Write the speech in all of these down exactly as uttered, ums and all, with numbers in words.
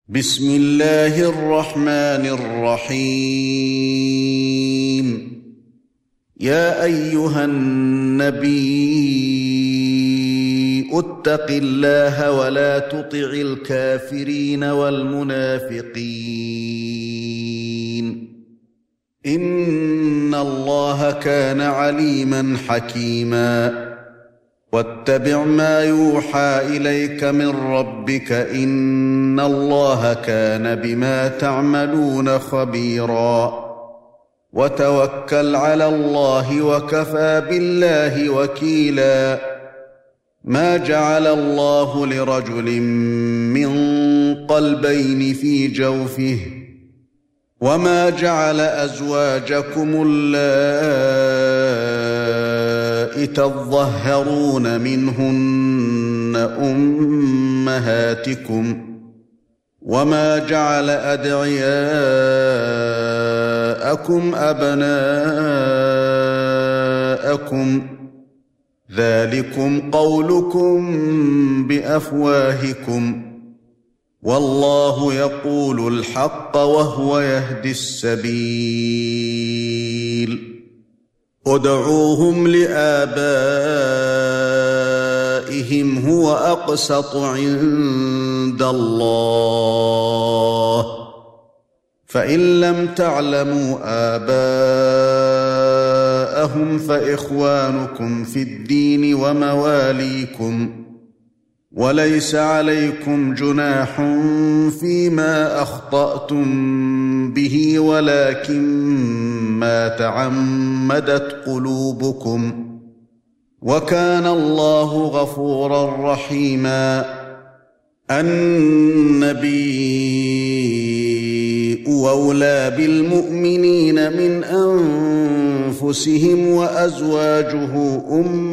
بسم الله الرحمن الرحيم. يا أيها النبي اتق الله ولا تطع الكافرين والمنافقين إن الله كان عليما حكيما. واتبع ما يوحى إليك من ربك إن الله كان بما تعملون خبيرا. وتوكل على الله وكفى بالله وكيلا. ما جعل الله لرجل من قلبين في جوفه وما جعل أزواجكم اللائي تظهرون منهن أمهاتكم وما جعل أدعياءكم أبناءكم ذلكم قولكم بأفواهكم والله يقول الحق وهو يهدي السبيل. ادعوهم لآبائهم هو أقسط عند الله فإن لم تعلموا آباءهم فإخوانكم في الدين ومواليكم وليس عليكم جناح فيما أخطأتم به ولكن ما تعمدت قلوبكم وكان الله غفورا رحيما. النبي أولى بالمؤمنين من أنفسهم وأزواجه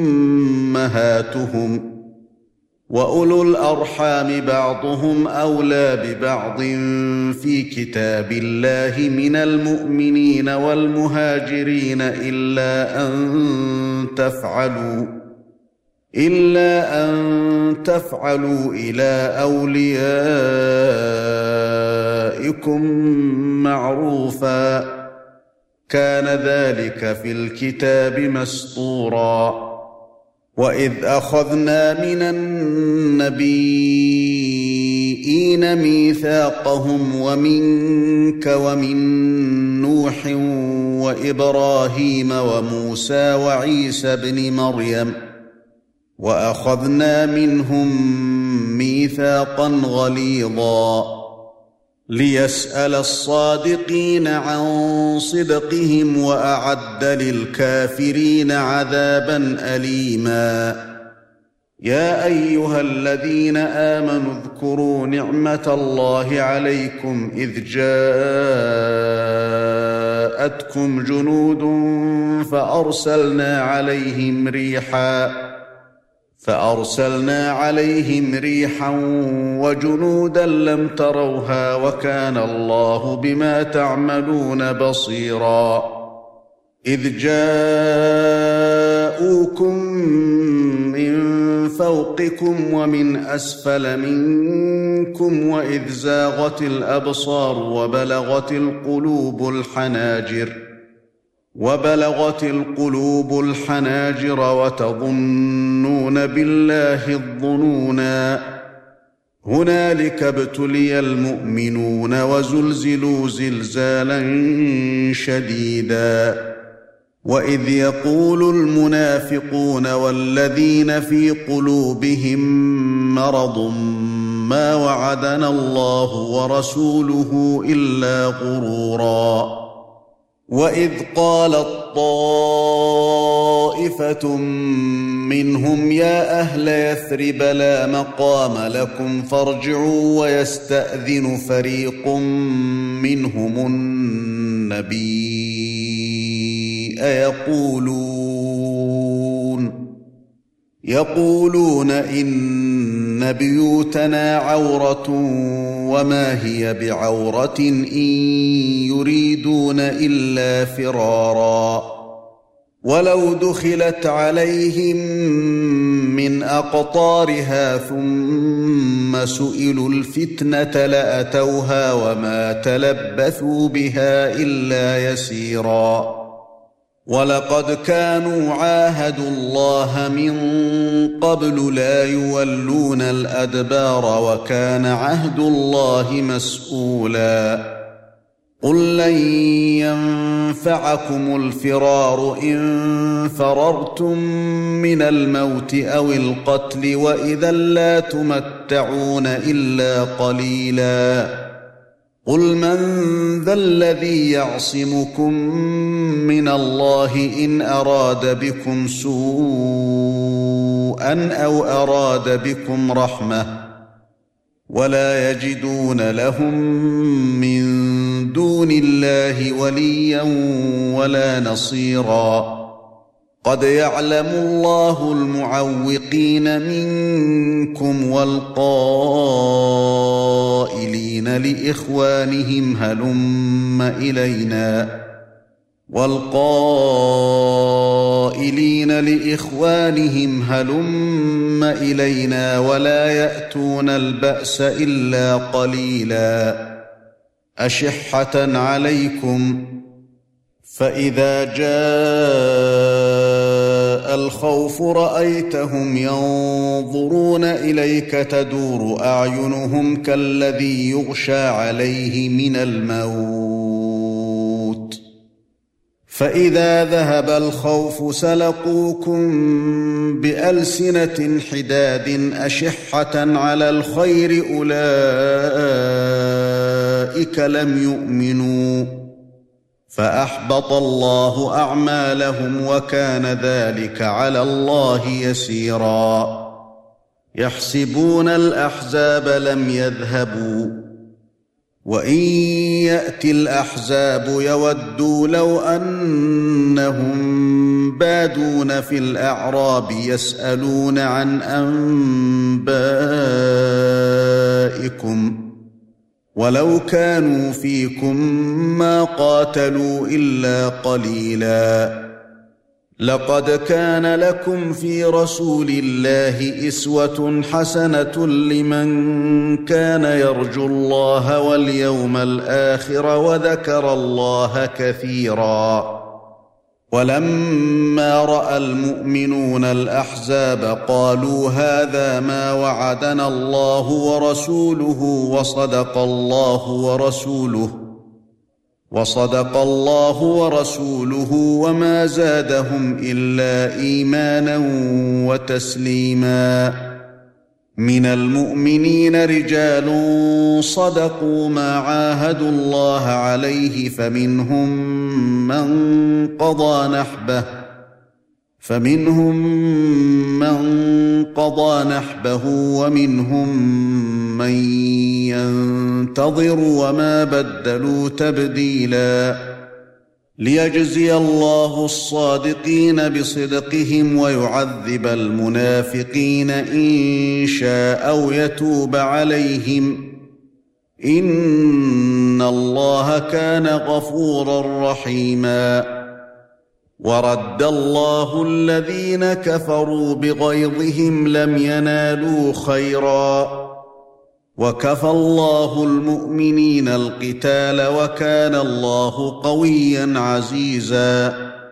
أمهاتهم وأولو الأرحام بعضهم أولى ببعض في كتاب الله من المؤمنين والمهاجرين إلا أن تفعلوا إلا أن تفعلوا إلى أوليائكم معروفا كان ذلك في الكتاب مسطورا. وإذ أخذنا من النبيين ميثاقهم ومنك ومن نوح وإبراهيم وموسى وعيسى ابن مريم وأخذنا منهم ميثاقا غليظا ليسأل الصادقين عن صدقهم وأعد للكافرين عذابا أليما. يا أيها الذين آمنوا اذكروا نعمة الله عليكم إذ جاءتكم جنود فأرسلنا عليهم ريحا فأرسلنا عليهم ريحا وجنودا لم تروها وكان الله بما تعملون بصيرا. إذ جاءوكم من فوقكم ومن أسفل منكم وإذ زاغت الأبصار وبلغت القلوب الحناجر وبلغت القلوب الحناجر وتظنون بالله الظنونا. هنالك ابتلي المؤمنون وزلزلوا زلزالا شديدا. وإذ يقول المنافقون والذين في قلوبهم مرض ما وعدنا الله ورسوله إلا غرورا. وإذ قالت طائفة منهم يا أهل يثرب لا مقام لكم فارجعوا ويستأذن فريق منهم النبي يقولون يقولون إن بيوتنا عورة وما هي بعورة إن يريدون إلا فرارا ولو دخلت عليهم من أقطارها ثم سئلوا الفتنة لأتوها وما تلبثوا بها إلا يسيرا ولقد كانوا عاهدوا الله من قبل لا يولون الأدبار وكان عهد الله مسؤولا قل لن ينفعكم الفرار إن فررتم من الموت أو القتل وإذا لا تمتعون إلا قليلا قل من ذا الذي يعصمكم من الله إن أراد بكم سوءا أو أراد بكم رحمة ولا يجدون لهم من دون الله وليا ولا نصيرا قد يعلم الله المعوقين منكم والقائلين لإخوانهم هلم إلينا والقائلين لإخوانهم هلم إلينا ولا يأتون البأس إلا قليلا أشحة عليكم فإذا جاء الخوف رأيتهم ينظرون إليك تدور أعينهم كالذي يغشى عليه من الموت فإذا ذهب الخوف سلقوكم بألسنة حداد أشحة على الخير أولئك لم يؤمنوا فأحبط الله أعمالهم وكان ذلك على الله يسيرا يحسبون الأحزاب لم يذهبوا وإن يأتي الأحزاب يودوا لو أنهم بادون في الأعراب يسألون عن أنبائكم ولو كانوا فيكم ما قاتلوا إلا قليلا لقد كان لكم في رسول الله أسوة حسنة لمن كان يرجو الله واليوم الآخر وذكر الله كثيرا ولما رأى المؤمنون الأحزاب قالوا هذا ما وعدنا الله ورسوله وصدق الله ورسوله وصدق الله ورسوله وما زادهم إلا إيمانا وتسليما من المؤمنين رجال صدقوا ما عاهدوا الله عليه فمنهم من قضى نحبه فمنهم من قضى نحبه ومنهم من ينتظر وما بدلوا تبديلا ليجزي الله الصادقين بصدقهم ويعذب المنافقين إن شاء أو يتوب عليهم إن الله كان غفورا رحيما ورد الله الذين كفروا بغيظهم لم ينالوا خيرا وكفى الله المؤمنين القتال وكان الله قويا عزيزا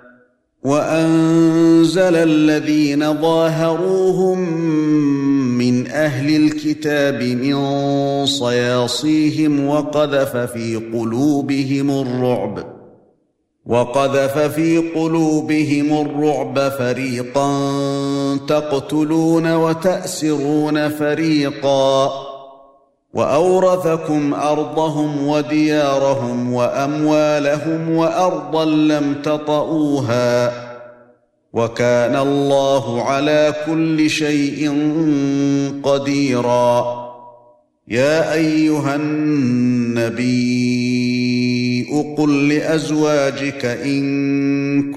وأنزل الذين ظاهروهم من أهل الكتاب من صياصيهم وقذف في قلوبهم الرعب وقذف في قلوبهم الرعب فريقا تقتلون وتأسرون فريقا وأورثكم أرضهم وديارهم وأموالهم وأرضا لم تطئوها وكان الله على كل شيء قديرا يا أيها النبي قل لأزواجك إن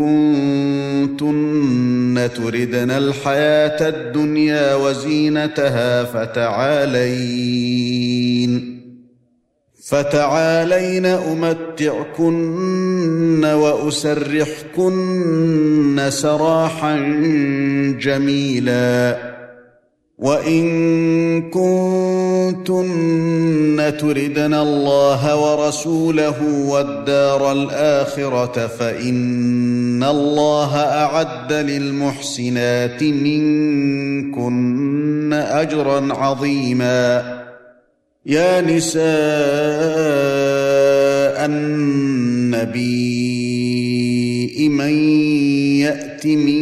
كنتن تردن الحياة الدنيا وزينتها فتعالين فتعالين أمتعكن وأسرحكن سراحا جميلا وإن كنتن تردن الله ورسوله والدار الآخرة فإن الله أعد للمحسنات منكن أجرا عظيما يا نساء النبي من يأت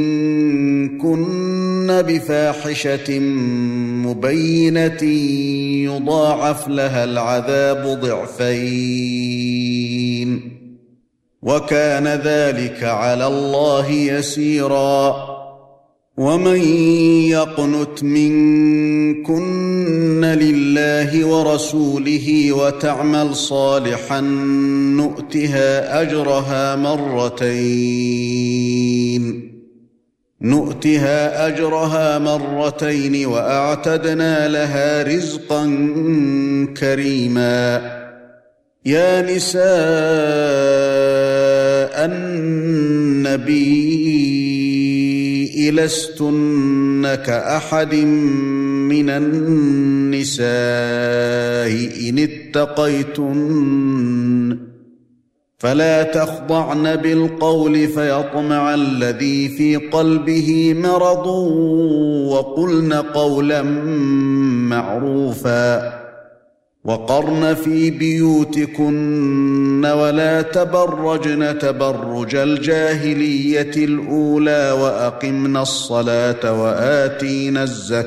منكن بفاحشة مبينة يضاعف لها العذاب ضعفين وكان ذلك على الله يسيرا ومن يقنت منكن لله ورسوله وتعمل صالحا نؤتها أجرها مرتين نؤتها أجرها مرتين وأعتدنا لها رزقا كريما يا نساء النبي لستن كأحد من النساء إن اتقيتن فلا تخضعن بالقول فيطمع الذي في قلبه مرض وقلن قولا معروفا وقرن في بيوتكن ولا تبرجن تبرج الجاهلية الأولى وأقمن الصلاة وآتينا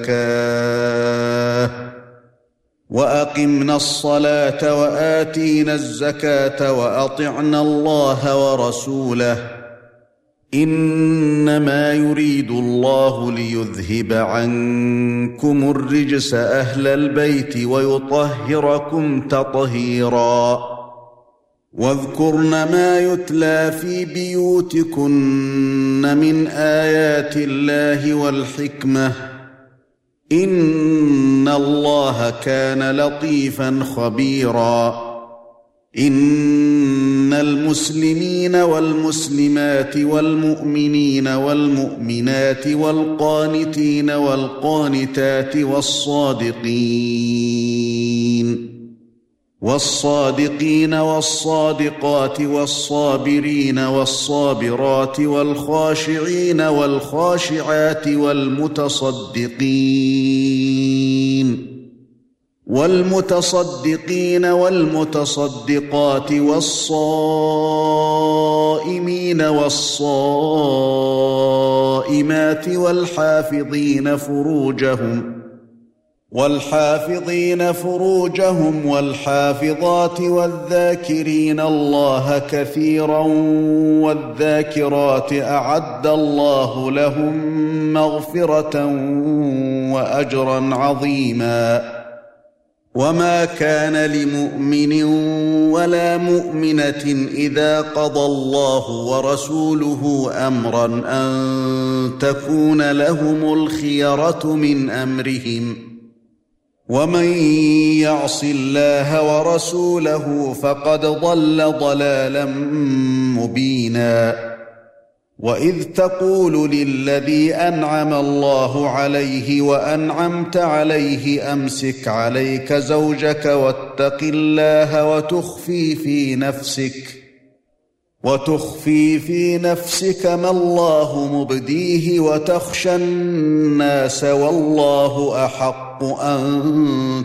الزكاة وأقمنا الصلاة وآتينا الزكاة وأطعنا الله ورسوله إنما يريد الله ليذهب عنكم الرجس أهل البيت ويطهركم تطهيرا واذكرن ما يتلى في بيوتكن من آيات الله والحكمة إن الله كان لطيفا خبيرا إن المسلمين والمسلمات والمؤمنين والمؤمنات والقانتين والقانتات والصادقين والصادقين والصادقات والصابرين والصابرات والخاشعين والخاشعات والمتصدقين والمتصدقين والمتصدقات والصائمين والصائمات والحافظين فروجهم والحافظين فروجهم والحافظات والذاكرين الله كثيرا والذاكرات أعد الله لهم مغفرة وأجرا عظيما وما كان لمؤمن ولا مؤمنة إذا قضى الله ورسوله أمرا أن تكون لهم الخيرة من أمرهم ومن يعص الله ورسوله فقد ضل ضلالا مبينا وإذ تقول للذي أنعم الله عليه وأنعمت عليه أمسك عليك زوجك واتق الله وتخفي في نفسك وتخفي في نفسك ما الله مبديه وتخشى الناس والله أحق أن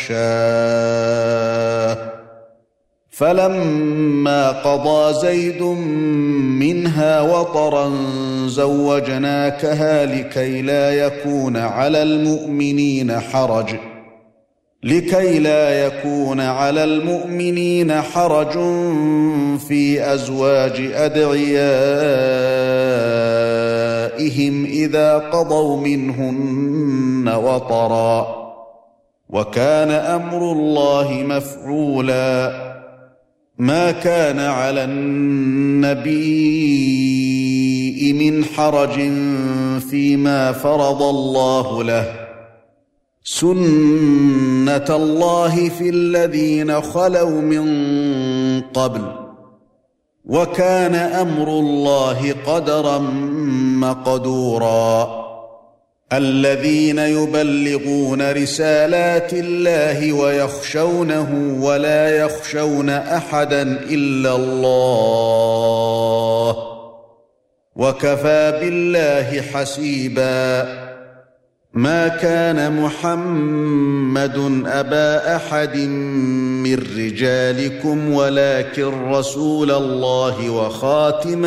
تخشاه فلما قضى زيد منها وطرا زوجناكها لكي لا يكون على المؤمنين حرج لكي لا يكون على المؤمنين حرج في أزواج أدعيائهم إذا قضوا منهن وطرا وكان أمر الله مفعولا ما كان على النبي من حرج فيما فرض الله له سُنَّةَ اللَّهِ فِي الَّذِينَ خَلَوْا مِن قَبْلُ وَكَانَ أَمْرُ اللَّهِ قَدَرًا مَّقْدُورًا الَّذِينَ يُبَلِّغُونَ رِسَالَاتِ اللَّهِ وَيَخْشَوْنَهُ وَلَا يَخْشَوْنَ أَحَدًا إِلَّا اللَّهَ وَكَفَى بِاللَّهِ حَسِيبًا مَا كَانَ مُحَمَّدٌ أَبَا أَحَدٍ مِّن رِّجَالِكُمْ وَلَكِن رَّسُولَ اللَّهِ وَخَاتَمَ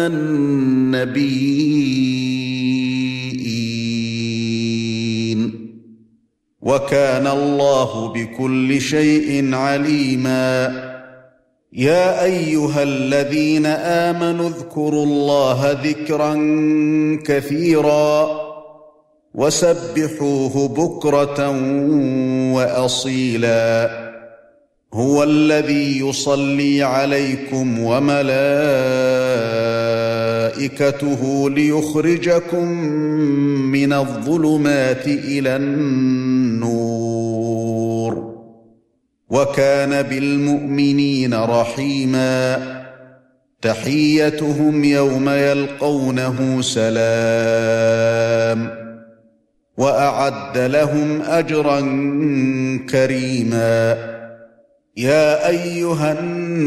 النَّبِيِّينَ وَكَانَ اللَّهُ بِكُلِّ شَيْءٍ عَلِيمًا يَا أَيُّهَا الَّذِينَ آمَنُوا اذْكُرُوا اللَّهَ ذِكْرًا كَثِيرًا وَسَبِّحُوهُ بُكْرَةً وَأَصِيلًا هُوَ الَّذِي يُصَلِّي عَلَيْكُمْ وَمَلَائِكَتُهُ لِيُخْرِجَكُم مِّنَ الظُّلُمَاتِ إِلَى النُّورِ وَكَانَ بِالْمُؤْمِنِينَ رَحِيمًا تَحِيَّتُهُمْ يَوْمَ يَلْقَوْنَهُ سَلَامٌ وَأَعَدَّ لَهُمْ أَجْرًا كَرِيمًا يَا أَيُّهَا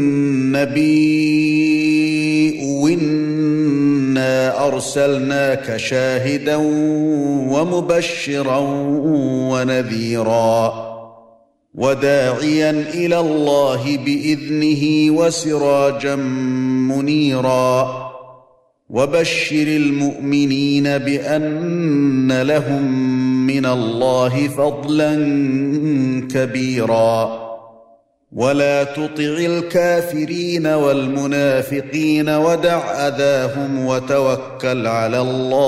النَّبِيُّ إِنَّا أَرْسَلْنَاكَ شَاهِدًا وَمُبَشِّرًا وَنَذِيرًا وَدَاعِيًا إِلَى اللَّهِ بِإِذْنِهِ وَسِرَاجًا مُنِيرًا وَبَشِّرِ الْمُؤْمِنِينَ بِأَنَّ لَهُم مِّنَ اللَّهِ فَضْلًا كَبِيرًا وَلَا تُطِعِ الْكَافِرِينَ وَالْمُنَافِقِينَ وَدَعْ أَذَاهُمْ وَتَوَكَّلْ عَلَى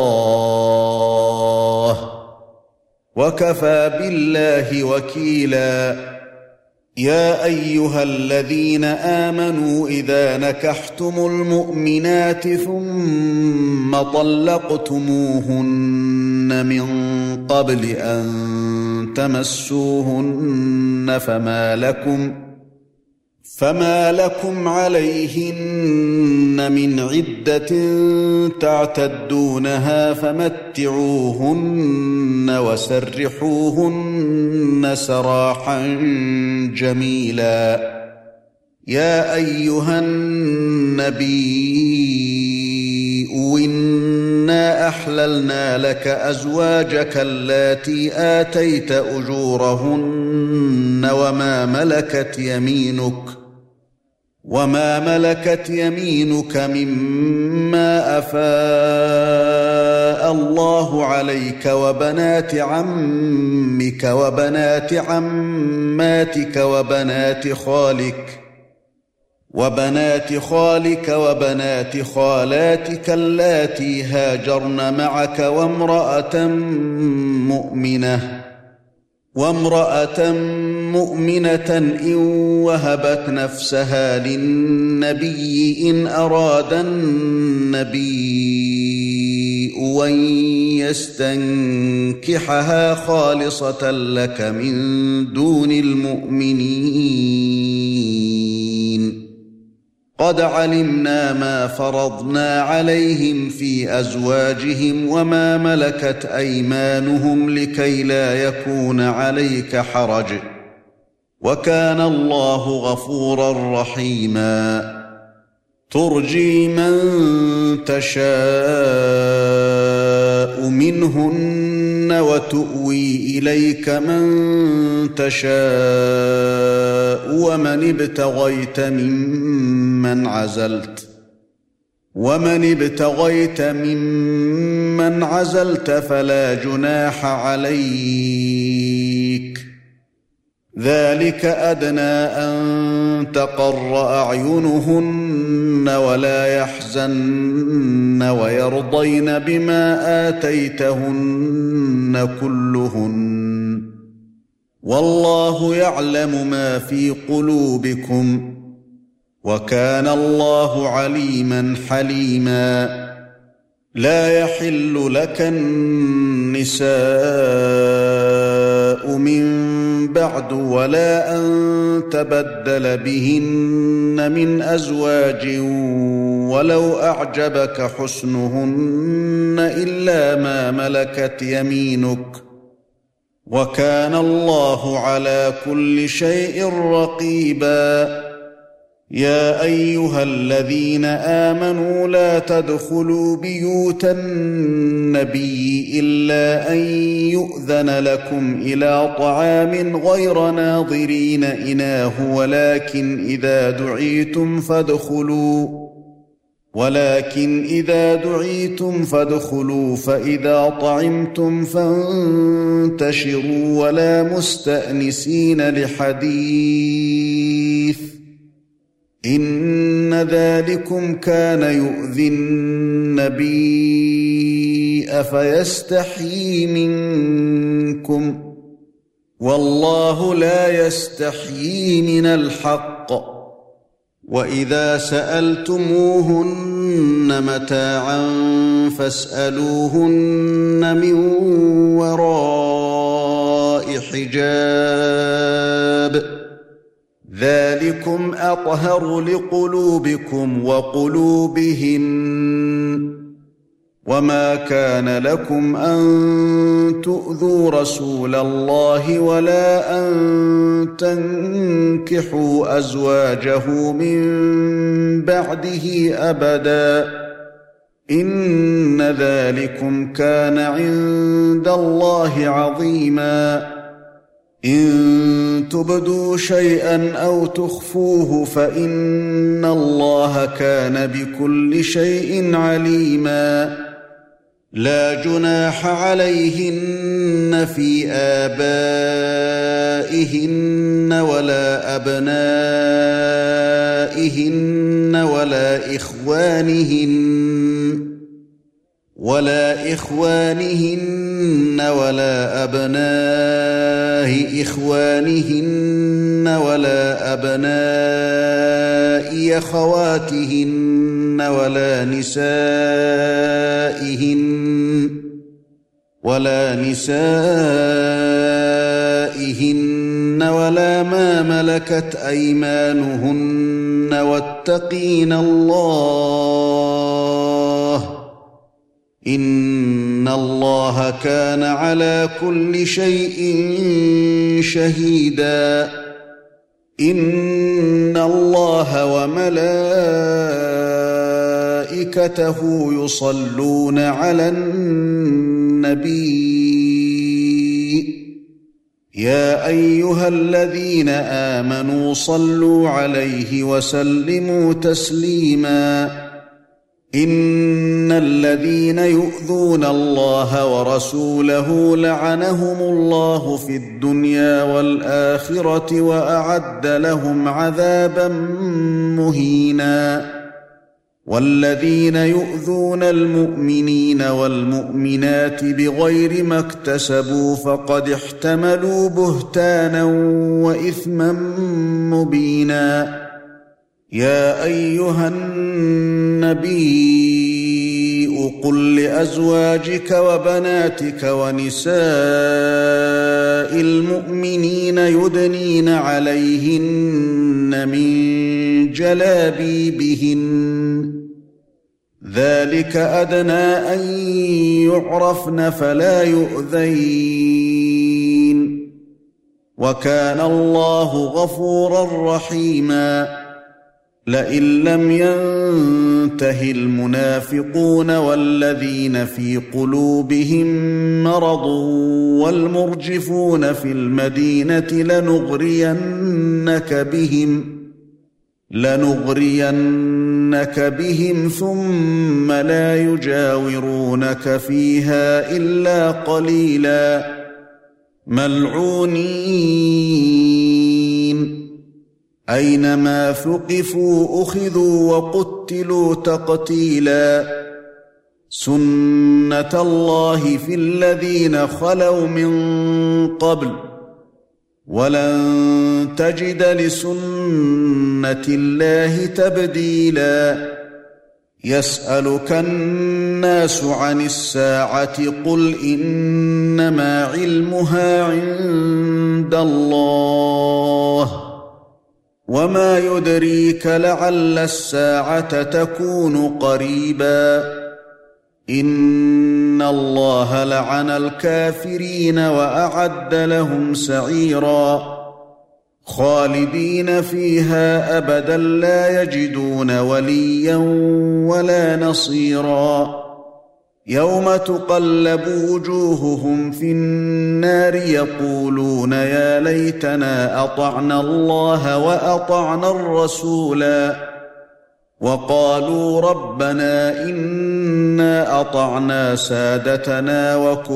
اللَّهِ وَكَفَى بِاللَّهِ وَكِيلًا يَا أَيُّهَا الَّذِينَ آمَنُوا إِذَا نَكَحْتُمُ الْمُؤْمِنَاتِ ثُمَّ طَلَّقْتُمُوهُنَّ مِن قَبْلِ أَن تَمَسُّوهُنَّ فَمَا لَكُمْ فَمَا لَكُمْ عَلَيْهِنَّ مِنْ عِدَّةٍ تَعْتَدُّونَهَا فَمَتِّعُوهُنَّ وَسَرِّحُوهُنَّ سَرَاحًا جَمِيلًا يَا أَيُّهَا النَّبِيُّ إِنَّا أَحْلَلْنَا لَكَ أَزْوَاجَكَ اللَّاتِي آتَيْتَ أُجُورَهُنَّ وَمَا مَلَكَتْ يَمِينُكَ وَمَا مَلَكَتْ يَمِينُكَ مِمَّا أَفَاءَ اللَّهُ عَلَيْكَ وَبَنَاتِ عَمِّكَ وَبَنَاتِ عَمَّاتِكَ وَبَنَاتِ خَالِكَ وَبَنَاتِ خَالِكَ وَبَنَاتِ خَالَاتِكَ اللَّاتِي هَاجَرْنَ مَعَكَ وَامْرَأَةً مُؤْمِنَةً وَامْرَأَةً مُؤْمِنَةً إِن وَهَبَتْ نَفْسَهَا لِلنَّبِيِّ إِنْ أَرَادَ النَّبِيُّ أَن يَسْتَنكِحَهَا خَالِصَةً لَكَ مِن دُونِ الْمُؤْمِنِينَ قَدْ عَلِمْنَا مَا فَرَضْنَا عَلَيْهِمْ فِي أَزْوَاجِهِمْ وَمَا مَلَكَتْ أَيْمَانُهُمْ لِكَيْ لَا يَكُونَ عَلَيْكَ حَرَجٌ وَكَانَ اللَّهُ غَفُورًا رَّحِيمًا تُرْجِي مَن تَشَاءُ مِنْهُنَّ وَتُؤْوِي إِلَيْكَ مَن تَشَاءُ وَمَنِ ابْتَغَيْتَ مِمَّنْ عَزَلْتَ وَمَنِ ابْتَغَيْتَ مِمَّنْ عَزَلْتَ فَلَا جُنَاحَ عَلَيْكَ ذَلِكَ أَدْنَى أَن تَقَرَّ أَعْيُنُهُنَّ وَلَا يَحْزَنَّ وَيَرْضَيْنَ بِمَا آتَيْتَهُنَّ كُلُّهُنَّ وَاللَّهُ يَعْلَمُ مَا فِي قُلُوبِكُمْ وَكَانَ اللَّهُ عَلِيمًا حَلِيمًا لا يحل لك النساء النساء من بعد ولا أن تبدل بهن من أزواج ولو أعجبك حسنهن إلا ما ملكت يمينك وكان الله على كل شيء رقيبا. يا أيها الذين آمنوا لا تدخلوا بيوت النبي إلا أن يؤذن لكم إلى طعام غير ناظرين إناه ولكن إذا دعيتم فادخلوا ولكن إذا دعيتم فادخلوا فإذا طعمتم فانتشروا ولا مستأنسين لحديث إن ذلكم كان يؤذي النبي فيستحيي منكم والله لا يستحيي من الحق. وإذا سألتموهن متاعا فاسألوهن من وراء حجاب ذلكم أطهر لقلوبكم وقلوبهن. وما كان لكم أن تؤذوا رسول الله ولا أن تنكحوا أزواجه من بعده أبدا إن ذلكم كان عند الله عظيما. إن تبدوا شيئا أو تخفوه فإن الله كان بكل شيء عليما. لا جناح عليهن في آبائهن ولا أبنائهن ولا إخوانهن ولا إخوانهن ولا أبناء إخوانهن ولا أبناء أخواتهن ولا نسائهن ولا نسائهن ولا ما ملكت أيمانهن واتقين الله إن الله كان على كل شيء شهيدا. إن الله وملائكته يصلون على النبي يا أيها الذين آمنوا صلوا عليه وسلموا تسليما. إن الذين يؤذون الله ورسوله لعنهم الله في الدنيا والآخرة وأعد لهم عذابا مهينا. والذين يؤذون المؤمنين والمؤمنات بغير ما اكتسبوا فقد احتملوا بهتانا وإثما مبينا. يا أيها النبي قل لأزواجك وبناتك ونساء المؤمنين يدنين عليهن من جلابيبهن ذلك أدنى أن يعرفن فلا يؤذين وكان الله غفورا رحيما. لئن لم ينته المنافقون والذين في قلوبهم مرض والمرجفون في المدينة لنغرينك بهم لنغرينك بهم ثم لا يجاورونك فيها إلا قليلا ملعونين أينما ثقفوا أخذوا وقتلوا تقتيلا. سنة الله في الذين خلوا من قبل ولن تجد لسنة الله تبديلا. يسألك الناس عن الساعة قل إنما علمها عند الله وما يدريك لعل الساعة تكون قريبا إن الله لعن الكافرين وأعد لهم سعيرا خالدين فيها أبدا لا يجدون وليا ولا نصيرا يوم تقلب وجوههم في النار يقولون يا ليتنا أطعنا الله وأطعنا الرسولا وقالوا ربنا إنا أطعنا سادتنا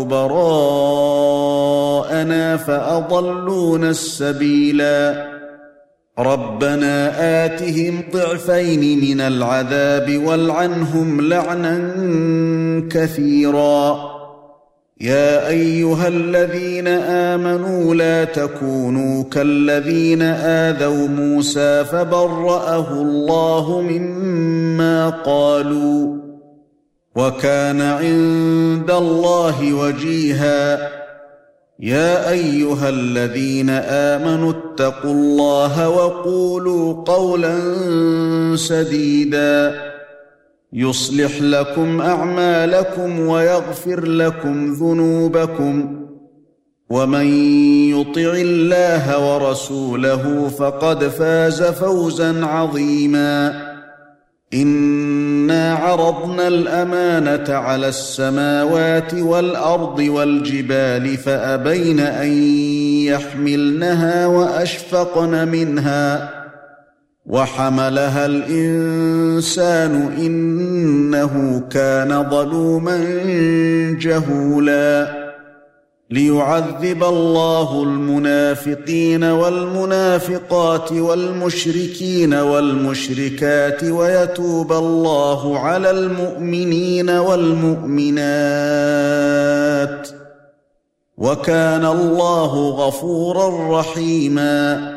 وكبراءنا فأضلونا السبيلا ربنا آتهم ضعفين من العذاب والعنهم لعنا كثيرا يا أيها الذين آمنوا لا تكونوا كالذين آذوا موسى فبرأه الله مما قالوا وكان عند الله وجيها يا أيها الذين آمنوا اتقوا الله وقولوا قولا سديدا يصلح لكم أعمالكم ويغفر لكم ذنوبكم ومن يطع الله ورسوله فقد فاز فوزا عظيما إنا عرضنا الأمانة على السماوات والأرض والجبال فأبين أن يحملنها وأشفقن منها وحملها الإنسان إنه كان ظلوما جهولا ليعذب الله المنافقين والمنافقات والمشركين والمشركات ويتوب الله على المؤمنين والمؤمنات وكان الله غفورا رحيما